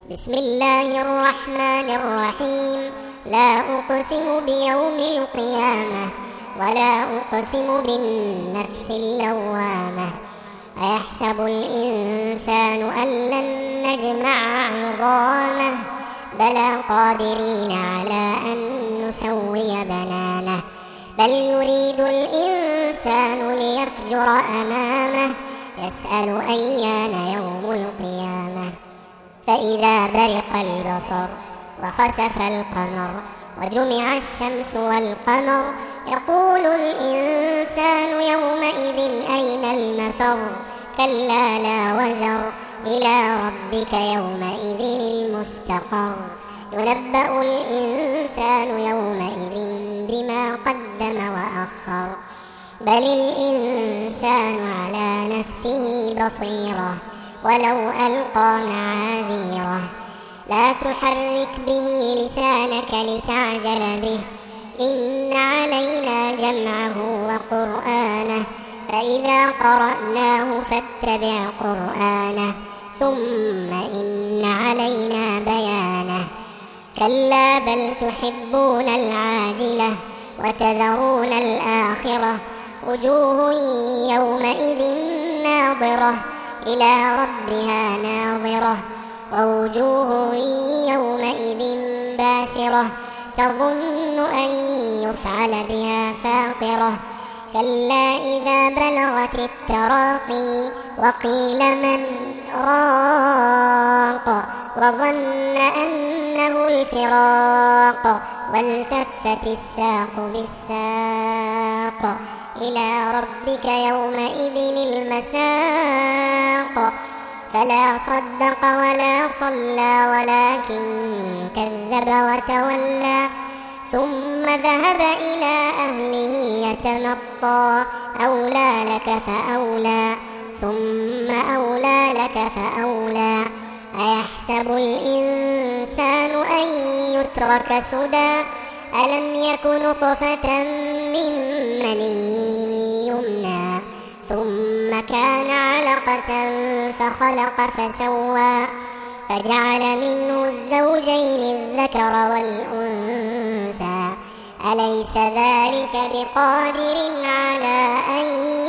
بسم الله الرحمن الرحيم. لا أقسم بيوم القيامة ولا أقسم بالنفس اللوامة. أيحسب الإنسان أن لن نجمع عظامه بلى قادرين على أن نسوي بنانه. بل يريد الإنسان ليفجر أمامه يسأل أيان يوم القيامة. فإذا برق البصر وخسف القمر وجمع الشمس والقمر يقول الإنسان يومئذ أين المفر. كلا لا وزر إلى ربك يومئذ المستقر. ينبأ الإنسان يومئذ بما قدم وأخر. بل الإنسان على نفسه بصيرة ولو ألقى معاذيره. لا تحرك به لسانك لتعجل به إن علينا جمعه وقرآنه. فإذا قرأناه فاتبع قرآنه ثم إن علينا بيانه. كلا بل تحبون العاجلة وتذرون الآخرة. وجوه يومئذ ناظرة إلى ربها ناظرة ووجوه يومئذ باسرة تظن أن يفعل بها فاقرة. كلا إذا بلغت التراقي وقيل من راق وظن أنه الفراق والتفت الساق بالساق إلى ربك يومئذ المساق. فلا صدق ولا صلى ولكن كذب وتولى ثم ذهب إلى أهله يتمطى. أولى لك فأولى ثم أولى لك فأولى. أيحسب الإنسان أن يترك سدى ألم يك نطفة من مني يمنى ثم كان علقة فخلق فسوى فجعل منه الزوجين الذكر والأنثى. أليس ذلك بقادر على أن